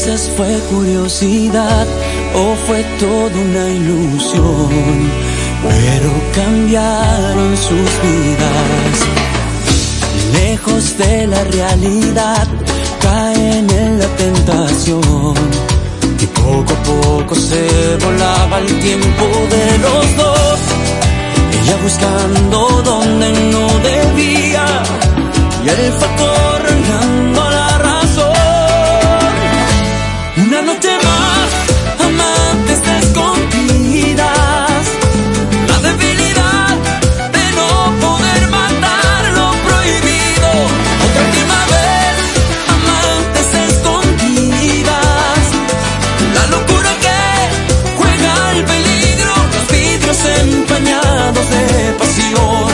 veces fue curiosidad o fue toda una ilusión, pero cambiaron sus vidas. Lejos de la realidad, caen en la tentación, y poco a poco se volaba el tiempo de los dos. Ella buscando donde no debía, y él fue acorralando a la razón. Una noche más, amantes escondidas, la debilidad de no poder matar lo prohibido. Otra última vez, amantes escondidas, la locura que juega al peligro, los vidrios empañados de pasión.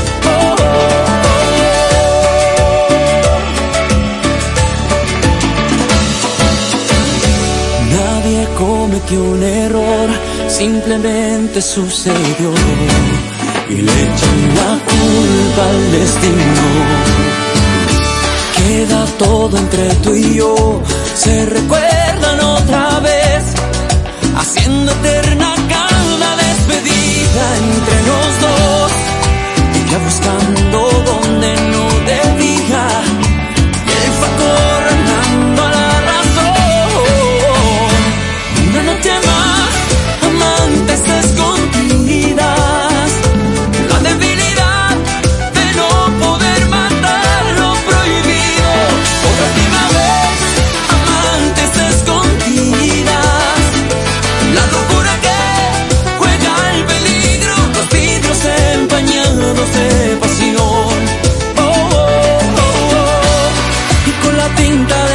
Cometió un error, simplemente sucedió, y le echan la culpa al destino. Queda todo entre tú y yo, se recuerdan otra vez, haciendo eterna cada despedida entre los dos. Ella buscando donde no debía, y él fue acorralando a la una noche más, amantes escondidas, la debilidad de no poder matar lo prohibido. Otra última vez, amantes escondidas, la locura que juega al peligro, los vidrios empañados de pasión. Y con la tinta